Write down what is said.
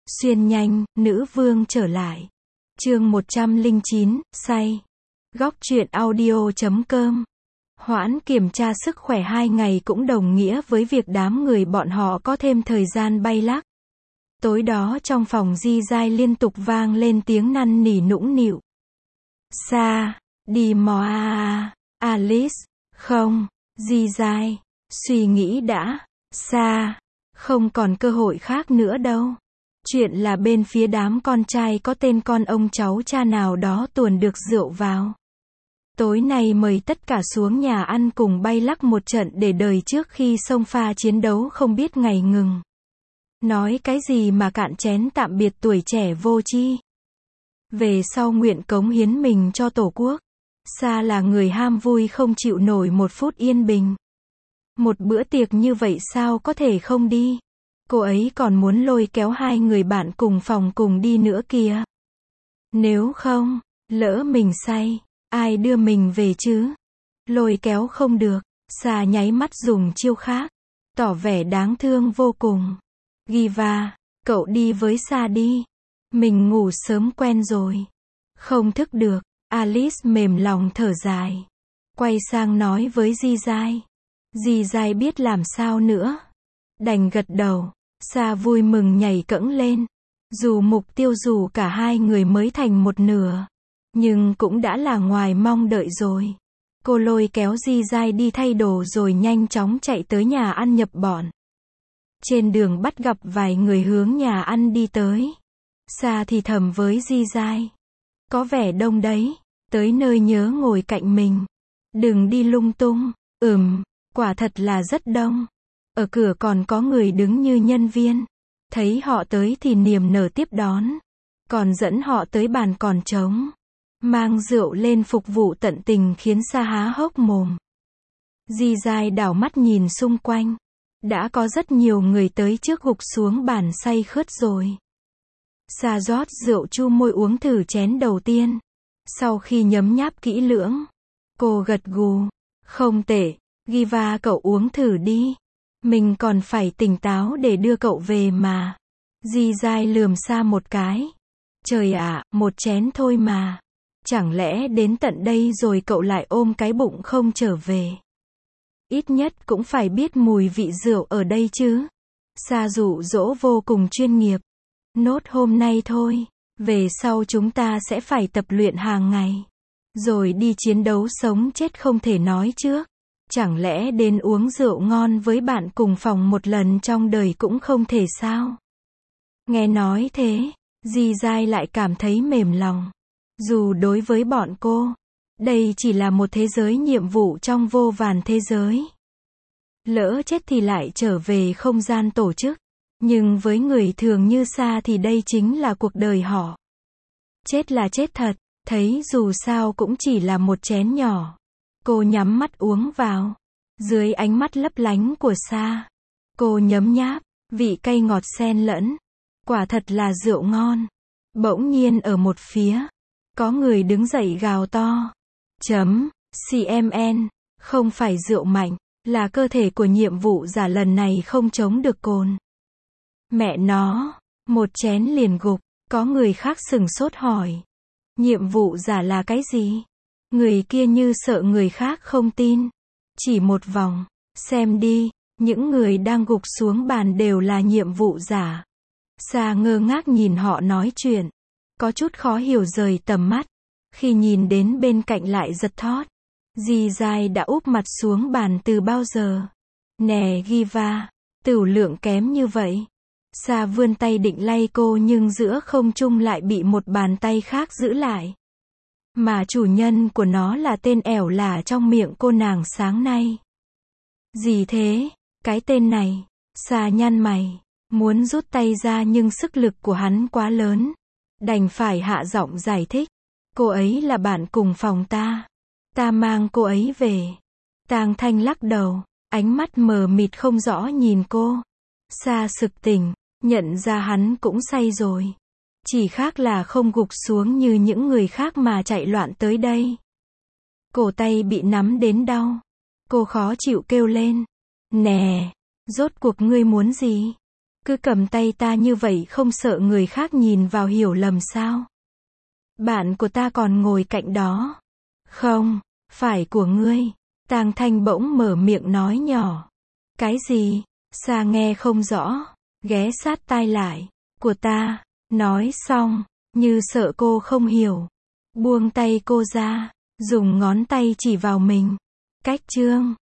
Xuyên nhanh, nữ vương trở lại. Chương 109, say. Góc truyện audio.com. Hoãn kiểm tra sức khỏe 2 ngày cũng đồng nghĩa với việc đám người bọn họ có thêm thời gian bay lắc. Tối đó trong phòng Di Giai liên tục vang lên tiếng năn nỉ nũng nịu. Sa, đi mò Alice, không, Di Giai, suy nghĩ đã, Sa, không còn cơ hội khác nữa đâu. Chuyện là bên phía đám con trai có tên con ông cháu cha nào đó tuồn được rượu vào. Tối nay mời tất cả xuống nhà ăn cùng bay lắc một trận để đời trước khi xông pha chiến đấu không biết ngày ngừng. Nói cái gì mà cạn chén tạm biệt tuổi trẻ vô tri. Về sau nguyện cống hiến mình cho Tổ quốc. Sa là người ham vui không chịu nổi một phút yên bình. Một bữa tiệc như vậy sao có thể không đi. Cô ấy còn muốn lôi kéo 2 người bạn cùng phòng cùng đi nữa kìa. Nếu không, lỡ mình say, ai đưa mình về chứ? Lôi kéo không được. Sa nháy mắt dùng chiêu khác, tỏ vẻ đáng thương vô cùng. Giva, cậu đi với Sa đi. Mình ngủ sớm quen rồi. Không thức được. Alice mềm lòng thở dài. Quay sang nói với Di Giai. Di Giai biết làm sao nữa. Đành gật đầu. Sa vui mừng nhảy cẫng lên. Dù mục tiêu dù cả 2 người mới thành một nửa, nhưng cũng đã là ngoài mong đợi rồi. Cô lôi kéo Di Giai đi thay đồ rồi nhanh chóng chạy tới nhà ăn nhập bọn. Trên đường bắt gặp vài người hướng nhà ăn đi tới. Sa thì thầm với Di Giai. Có vẻ đông đấy. Tới nơi nhớ ngồi cạnh mình. Đừng đi lung tung. Quả thật là rất đông. Ở cửa còn có người đứng như nhân viên. Thấy họ tới thì niềm nở tiếp đón. Còn dẫn họ tới bàn còn trống. Mang rượu lên phục vụ tận tình khiến Sa há hốc mồm. Di Giai đảo mắt nhìn xung quanh. Đã có rất nhiều người tới trước gục xuống bàn say khướt rồi. Sa rót rượu chu môi uống thử chén đầu tiên. Sau khi nhấm nháp kỹ lưỡng, cô gật gù. Không tệ, Giva cậu uống thử đi. Mình còn phải tỉnh táo để đưa cậu về mà. Di Giai lườm Sa một cái. Trời ạ, một chén thôi mà. Chẳng lẽ đến tận đây rồi cậu lại ôm cái bụng không trở về? Ít nhất cũng phải biết mùi vị rượu ở đây chứ. Sa dụ dỗ vô cùng chuyên nghiệp. Nốt hôm nay thôi. Về sau chúng ta sẽ phải tập luyện hàng ngày. Rồi đi chiến đấu sống chết không thể nói trước. Chẳng lẽ đến uống rượu ngon với bạn cùng phòng một lần trong đời cũng không thể sao? Nghe nói thế, Di Giai lại cảm thấy mềm lòng. Dù đối với bọn cô, đây chỉ là một thế giới nhiệm vụ trong vô vàn thế giới. Lỡ chết thì lại trở về không gian tổ chức. Nhưng với người thường như Sa thì đây chính là cuộc đời họ. Chết là chết thật, thấy dù sao cũng chỉ là một chén nhỏ. Cô nhắm mắt uống vào. Dưới ánh mắt lấp lánh của Sa, cô nhấm nháp, vị cay ngọt xen lẫn. Quả thật là rượu ngon. Bỗng nhiên ở một phía, có người đứng dậy gào to. CMN, không phải rượu mạnh, là cơ thể của nhiệm vụ giả lần này không chống được cồn. Mẹ nó, một chén liền gục, có người khác sửng sốt hỏi. Nhiệm vụ giả là cái gì? Người kia như sợ người khác không tin. Chỉ một vòng, xem đi, những người đang gục xuống bàn đều là nhiệm vụ giả. Sa ngơ ngác nhìn họ nói chuyện. Có chút khó hiểu rời tầm mắt. Khi nhìn đến bên cạnh lại giật thót. Di Giai đã úp mặt xuống bàn từ bao giờ? Nè Giva, tửu lượng kém như vậy. Sa vươn tay định lay cô nhưng giữa không trung lại bị một bàn tay khác giữ lại. Mà chủ nhân của nó là tên ẻo lả trong miệng cô nàng sáng nay. Gì thế? Cái tên này. Sa nhăn mày. Muốn rút tay ra nhưng sức lực của hắn quá lớn. Đành phải hạ giọng giải thích. Cô ấy là bạn cùng phòng ta. Ta mang cô ấy về. Tang Thanh lắc đầu. Ánh mắt mờ mịt không rõ nhìn cô. Sa sực tỉnh. Nhận ra hắn cũng say rồi. Chỉ khác là không gục xuống như những người khác mà chạy loạn tới đây. Cổ tay bị nắm đến đau. Cô khó chịu kêu lên. Nè, rốt cuộc ngươi muốn gì? Cứ cầm tay ta như vậy không sợ người khác nhìn vào hiểu lầm sao? Bạn của ta còn ngồi cạnh đó. Không, phải của ngươi. Tang Thanh bỗng mở miệng nói nhỏ. Cái gì? Sa nghe không rõ, ghé sát tai lại. Của ta. Nói xong, như sợ cô không hiểu. Buông tay cô ra, dùng ngón tay chỉ vào mình. Cách Trương.